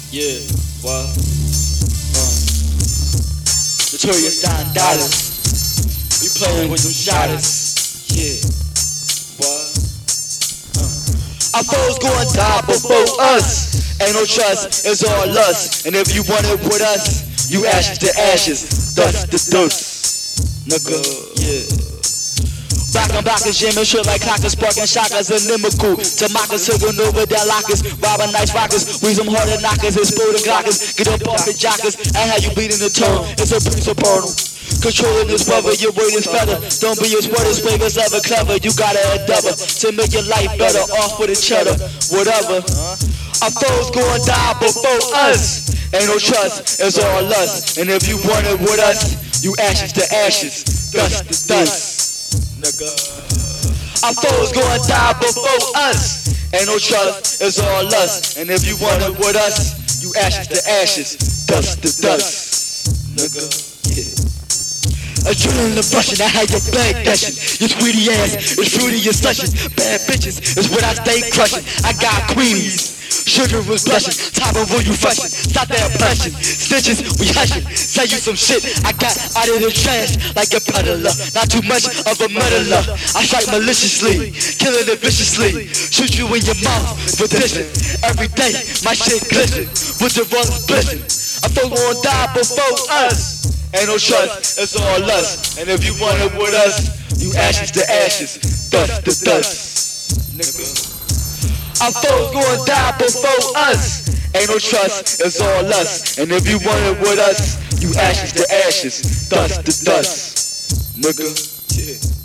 Yeah, what? Notorious Don Dollars. We playing with them shotters. Yeah, what? Our foes gon' die before us. Ain't no trust, it's all lust. And if you want it with us, you ashes to ashes, dust to dust. Nigga, yeah. Back on back is jamming shit like clockers, sparking shockers, inimical. To mockers, taking over their lockers, robbing nice rockers, we some harder knockers, exploding clockers. Get up off the jockers, and how you beating the tone. It's a piece of portal. Controlling this brother, your weight is feather. Don't be as word as flavors ever clever. You gotta endeavor to make your life better. Off with a cheddar, whatever. Our foes gon' die before us. Ain't no trust, it's all lust. And if you want it with us, you ashes to ashes, dust to dust. Nigga. Our foes gon' die before us. Ain't no trust, it's all lust. And if you want it with us, you ashes to ashes, dust to dust. Nigga, yeah. Adrenaline rushing, I had your bag dashing. Your sweetie ass is fruity and slushing. Bad bitches is what I stay crushing. I got queens, sugar was blushing. Top of when you flushing, stop that blushing. Stitches, we hushing. Say you some shit I got out of the trash like a peddler. Not too much of a meddler. I strike maliciously, killing it viciously. Shoot you in your mouth for dishing. Every day my shit glisten with the wrong blessing. I thought gon' die before us. Ain't no trust, it's all lust. And if you want it with us, you ashes to ashes, dust to dust. Nigga. Our foes gon' die before us. Ain't no trust, it's all lust. And if you want it with us, you ashes to ashes, dust to dust. Nigga. Yeah.